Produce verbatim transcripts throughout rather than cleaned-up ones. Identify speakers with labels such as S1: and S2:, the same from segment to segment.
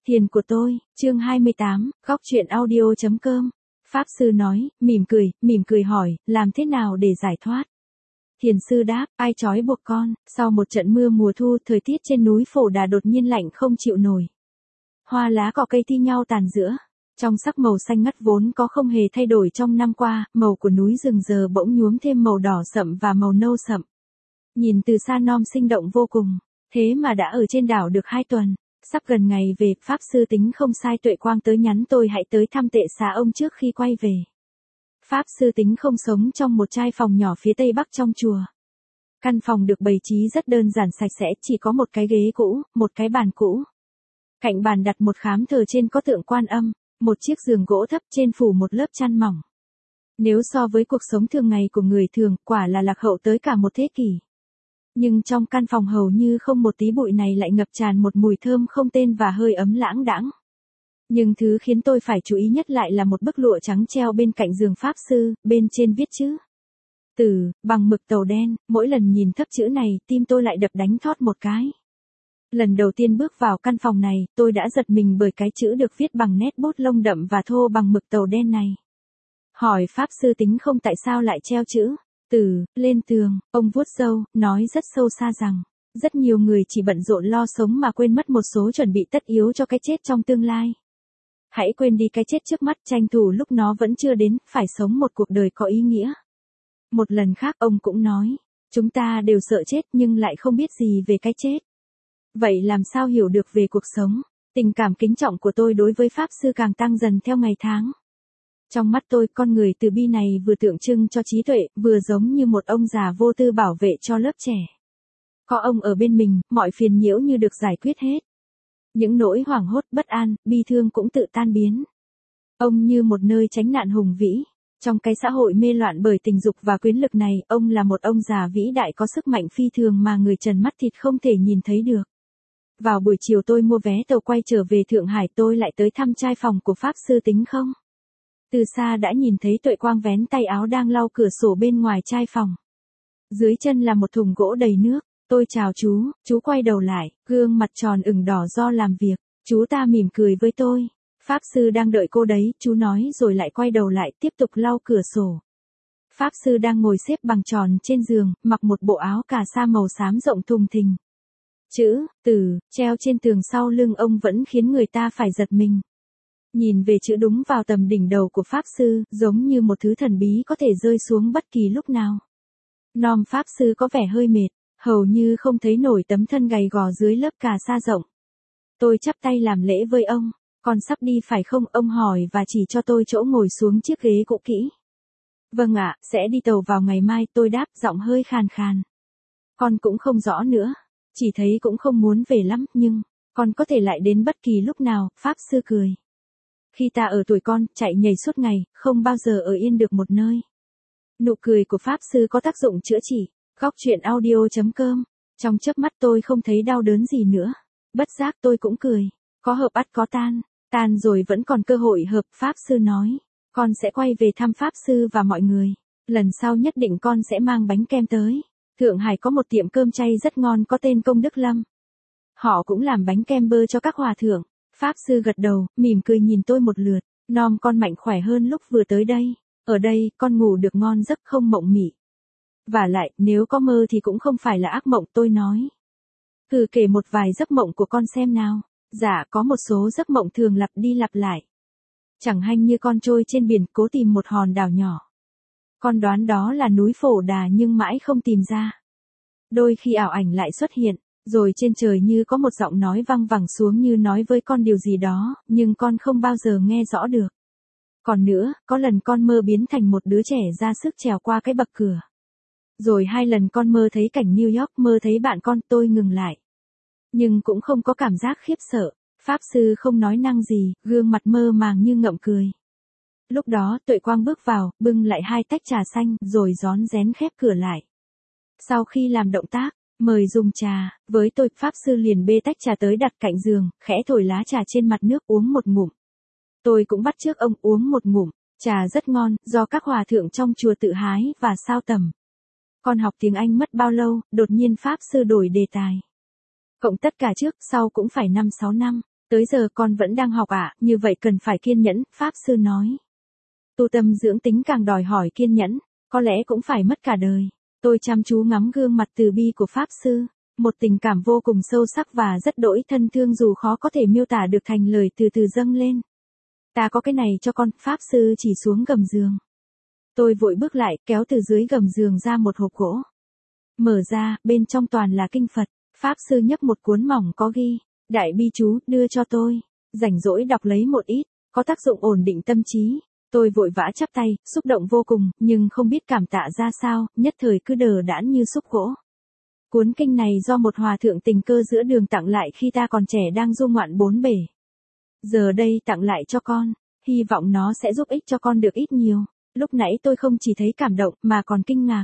S1: Thiền của tôi, chương hai mươi tám, góc chuyện audio.com. Pháp sư nói, mỉm cười, mỉm cười hỏi, làm thế nào để giải thoát? Thiền sư đáp, ai trói buộc con? Sau một trận mưa mùa thu, thời tiết trên núi Phổ Đà đột nhiên lạnh không chịu nổi. Hoa lá cỏ cây thi nhau tàn giữa. Trong sắc màu xanh ngắt vốn có không hề thay đổi trong năm qua, màu của núi rừng giờ bỗng nhuốm thêm màu đỏ sậm và màu nâu sậm. Nhìn từ xa non sinh động vô cùng. Thế mà đã ở trên đảo được hai tuần. Sắp gần ngày về, Pháp sư tính không sai Tuệ Quang tới nhắn tôi hãy tới thăm tệ xá ông trước khi quay về. Pháp sư tính không sống trong một trai phòng nhỏ phía tây bắc trong chùa. Căn phòng được bày trí rất đơn giản sạch sẽ, chỉ có một cái ghế cũ, một cái bàn cũ. Cạnh bàn đặt một khám thờ trên có tượng Quan Âm, một chiếc giường gỗ thấp trên phủ một lớp chăn mỏng. Nếu so với cuộc sống thường ngày của người thường, quả là lạc hậu tới cả một thế kỷ. Nhưng trong căn phòng hầu như không một tí bụi này lại ngập tràn một mùi thơm không tên và hơi ấm lãng đãng. Nhưng thứ khiến tôi phải chú ý nhất lại là một bức lụa trắng treo bên cạnh giường Pháp sư, bên trên viết chữ Từ, bằng mực tàu đen. Mỗi lần nhìn thấp chữ này, tim tôi lại đập đánh thót một cái. Lần đầu tiên bước vào căn phòng này, tôi đã giật mình bởi cái chữ được viết bằng nét bút lông đậm và thô bằng mực tàu đen này. Hỏi Pháp sư tính không tại sao lại treo chữ Từ, lên tường. Ông vuốt râu, nói rất sâu xa rằng, rất nhiều người chỉ bận rộn lo sống mà quên mất một số chuẩn bị tất yếu cho cái chết trong tương lai. Hãy quên đi cái chết trước mắt, tranh thủ lúc nó vẫn chưa đến, phải sống một cuộc đời có ý nghĩa. Một lần khác ông cũng nói, chúng ta đều sợ chết nhưng lại không biết gì về cái chết. Vậy làm sao hiểu được về cuộc sống? Tình cảm kính trọng của tôi đối với Pháp sư càng tăng dần theo ngày tháng. Trong mắt tôi, con người từ bi này vừa tượng trưng cho trí tuệ, vừa giống như một ông già vô tư bảo vệ cho lớp trẻ. Có ông ở bên mình, mọi phiền nhiễu như được giải quyết hết. Những nỗi hoảng hốt, bất an, bi thương cũng tự tan biến. Ông như một nơi tránh nạn hùng vĩ. Trong cái xã hội mê loạn bởi tình dục và quyến lực này, ông là một ông già vĩ đại có sức mạnh phi thường mà người trần mắt thịt không thể nhìn thấy được. Vào buổi chiều tôi mua vé tàu quay trở về Thượng Hải, tôi lại tới thăm trai phòng của Pháp sư tính không? Từ xa đã nhìn thấy Tuệ Quang vén tay áo đang lau cửa sổ bên ngoài trai phòng. Dưới chân là một thùng gỗ đầy nước. Tôi chào chú, chú quay đầu lại, gương mặt tròn ửng đỏ do làm việc. Chú ta mỉm cười với tôi. Pháp sư đang đợi cô đấy, chú nói rồi lại quay đầu lại tiếp tục lau cửa sổ. Pháp sư đang ngồi xếp bằng tròn trên giường, mặc một bộ áo cà sa màu xám rộng thùng thình. Chữ Từ treo trên tường sau lưng ông vẫn khiến người ta phải giật mình. Nhìn về chữ đúng vào tầm đỉnh đầu của Pháp sư, giống như một thứ thần bí có thể rơi xuống bất kỳ lúc nào. Nom Pháp sư có vẻ hơi mệt, hầu như không thấy nổi tấm thân gầy gò dưới lớp cà sa rộng. Tôi chắp tay làm lễ với ông. Con sắp đi phải không? Ông hỏi và chỉ cho tôi chỗ ngồi xuống chiếc ghế cũ kỹ. Vâng ạ, sẽ đi tàu vào ngày mai, tôi đáp, giọng hơi khàn khàn. Con cũng không rõ nữa. Chỉ thấy cũng không muốn về lắm, nhưng con có thể lại đến bất kỳ lúc nào. Pháp sư cười. Khi ta ở tuổi con, chạy nhảy suốt ngày, không bao giờ ở yên được một nơi. Nụ cười của Pháp sư có tác dụng chữa trị. Góc chuyện audio.com. Trong chớp mắt tôi không thấy đau đớn gì nữa. Bất giác tôi cũng cười. Có hợp ắt có tan. Tan rồi vẫn còn cơ hội hợp, Pháp sư nói. Con sẽ quay về thăm Pháp sư và mọi người. Lần sau nhất định con sẽ mang bánh kem tới. Thượng Hải có một tiệm cơm chay rất ngon có tên Công Đức Lâm. Họ cũng làm bánh kem bơ cho các hòa thượng. Pháp sư gật đầu, mỉm cười nhìn tôi một lượt. Nom con mạnh khỏe hơn lúc vừa tới đây. Ở đây, con ngủ được ngon giấc không mộng mị. Và lại, nếu có mơ thì cũng không phải là ác mộng, tôi nói. Thử kể một vài giấc mộng của con xem nào. Dạ, có một số giấc mộng thường lặp đi lặp lại. Chẳng hạn như con trôi trên biển cố tìm một hòn đảo nhỏ. Con đoán đó là núi Phổ Đà nhưng mãi không tìm ra. Đôi khi ảo ảnh lại xuất hiện, rồi trên trời như có một giọng nói văng vẳng xuống như nói với con điều gì đó, nhưng con không bao giờ nghe rõ được. Còn nữa, có lần con mơ biến thành một đứa trẻ ra sức trèo qua cái bậc cửa. Rồi hai lần con mơ thấy cảnh New York, mơ thấy bạn con, tôi ngừng lại. Nhưng cũng không có cảm giác khiếp sợ. Pháp sư không nói năng gì, gương mặt mơ màng như ngậm cười. Lúc đó Tuệ Quang bước vào, bưng lại hai tách trà xanh, rồi rón rén khép cửa lại. Sau khi làm động tác, mời dùng trà, với tôi, Pháp sư liền bê tách trà tới đặt cạnh giường, khẽ thổi lá trà trên mặt nước uống một ngụm. Tôi cũng bắt chước ông uống một ngụm, trà rất ngon, do các hòa thượng trong chùa tự hái và sao tầm. Con học tiếng Anh mất bao lâu? Đột nhiên Pháp sư đổi đề tài. Cộng tất cả trước, sau cũng phải năm sáu năm. Tới giờ con vẫn đang học ạ, à, như vậy cần phải kiên nhẫn, Pháp Sư nói. Tu tâm dưỡng tính càng đòi hỏi kiên nhẫn, có lẽ cũng phải mất cả đời. Tôi chăm chú ngắm gương mặt từ bi của Pháp Sư, một tình cảm vô cùng sâu sắc và rất đỗi thân thương dù khó có thể miêu tả được thành lời từ từ dâng lên. Ta có cái này cho con, Pháp Sư chỉ xuống gầm giường. Tôi vội bước lại, kéo từ dưới gầm giường ra một hộp gỗ. Mở ra, bên trong toàn là kinh Phật. Pháp Sư nhấp một cuốn mỏng có ghi, Đại Bi Chú, đưa cho tôi. Rảnh rỗi đọc lấy một ít, có tác dụng ổn định tâm trí. Tôi vội vã chắp tay, xúc động vô cùng, nhưng không biết cảm tạ ra sao, nhất thời cứ đờ đẫn như xúc gỗ. Cuốn kinh này do một hòa thượng tình cơ giữa đường tặng lại khi ta còn trẻ đang du ngoạn bốn bể. Giờ đây tặng lại cho con, hy vọng nó sẽ giúp ích cho con được ít nhiều. Lúc nãy tôi không chỉ thấy cảm động mà còn kinh ngạc.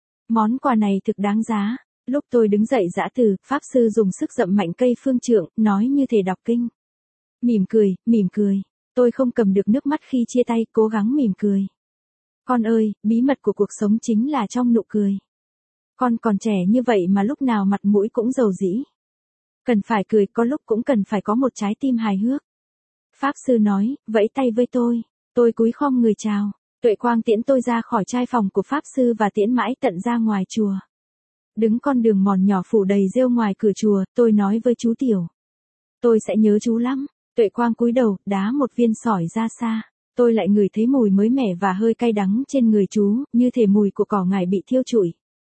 S1: Món quà này thực đáng giá. Lúc tôi đứng dậy giã từ, Pháp Sư dùng sức dậm mạnh cây phương trượng, nói như thể đọc kinh. Mỉm cười, mỉm cười. Tôi không cầm được nước mắt khi chia tay, cố gắng mỉm cười. Con ơi, bí mật của cuộc sống chính là trong nụ cười. Con còn trẻ như vậy mà lúc nào mặt mũi cũng rầu rĩ. Cần phải cười, có lúc cũng cần phải có một trái tim hài hước. Pháp Sư nói, vẫy tay với tôi. Tôi cúi khom người chào. Tuệ Quang tiễn tôi ra khỏi trai phòng của Pháp Sư và tiễn mãi tận ra ngoài chùa. Đứng con đường mòn nhỏ phủ đầy rêu ngoài cửa chùa, tôi nói với chú Tiểu. Tôi sẽ nhớ chú lắm. Tuệ Quang cúi đầu, đá một viên sỏi ra xa. Tôi lại ngửi thấy mùi mới mẻ và hơi cay đắng trên người chú, như thể mùi của cỏ ngải bị thiêu trụi.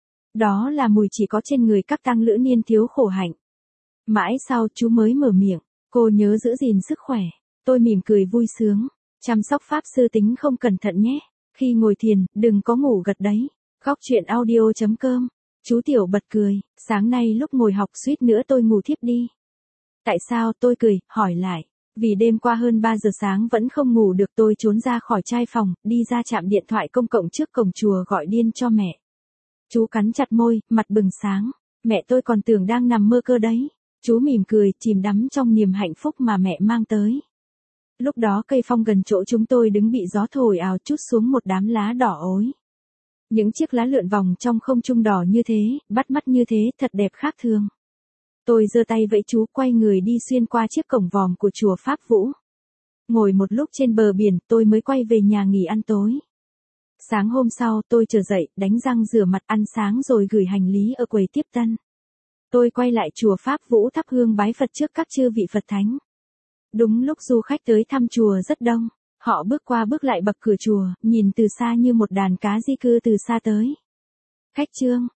S1: Đó là mùi chỉ có trên người các tăng lữ niên thiếu khổ hạnh. Mãi sau chú mới mở miệng, cô nhớ giữ gìn sức khỏe. Tôi mỉm cười vui sướng. Chăm sóc Pháp Sư tính không cẩn thận nhé. Khi ngồi thiền, đừng có ngủ gật đấy. Góc chuyện audio chấm com. Chú Tiểu bật cười, sáng nay lúc ngồi học suýt nữa tôi ngủ thiếp đi. Tại sao? Tôi cười, hỏi lại. Vì đêm qua hơn ba giờ sáng vẫn không ngủ được, tôi trốn ra khỏi trai phòng, đi ra trạm điện thoại công cộng trước cổng chùa gọi điên cho mẹ. Chú cắn chặt môi, mặt bừng sáng. Mẹ tôi còn tưởng đang nằm mơ cơ đấy. Chú mỉm cười, chìm đắm trong niềm hạnh phúc mà mẹ mang tới. Lúc đó cây phong gần chỗ chúng tôi đứng bị gió thổi ào trút xuống một đám lá đỏ ối. Những chiếc lá lượn vòng trong không trung đỏ như thế, bắt mắt như thế, thật đẹp khác thường. Tôi giơ tay vẫy chú, quay người đi xuyên qua chiếc cổng vòm của chùa Pháp Vũ. Ngồi một lúc trên bờ biển, tôi mới quay về nhà nghỉ ăn tối. Sáng hôm sau, tôi trở dậy, đánh răng rửa mặt, ăn sáng rồi gửi hành lý ở quầy tiếp tân. Tôi quay lại chùa Pháp Vũ thắp hương bái Phật trước các chư vị Phật Thánh. Đúng lúc du khách tới thăm chùa rất đông, họ bước qua bước lại bậc cửa chùa, nhìn từ xa như một đàn cá di cư từ xa tới. Khách trương,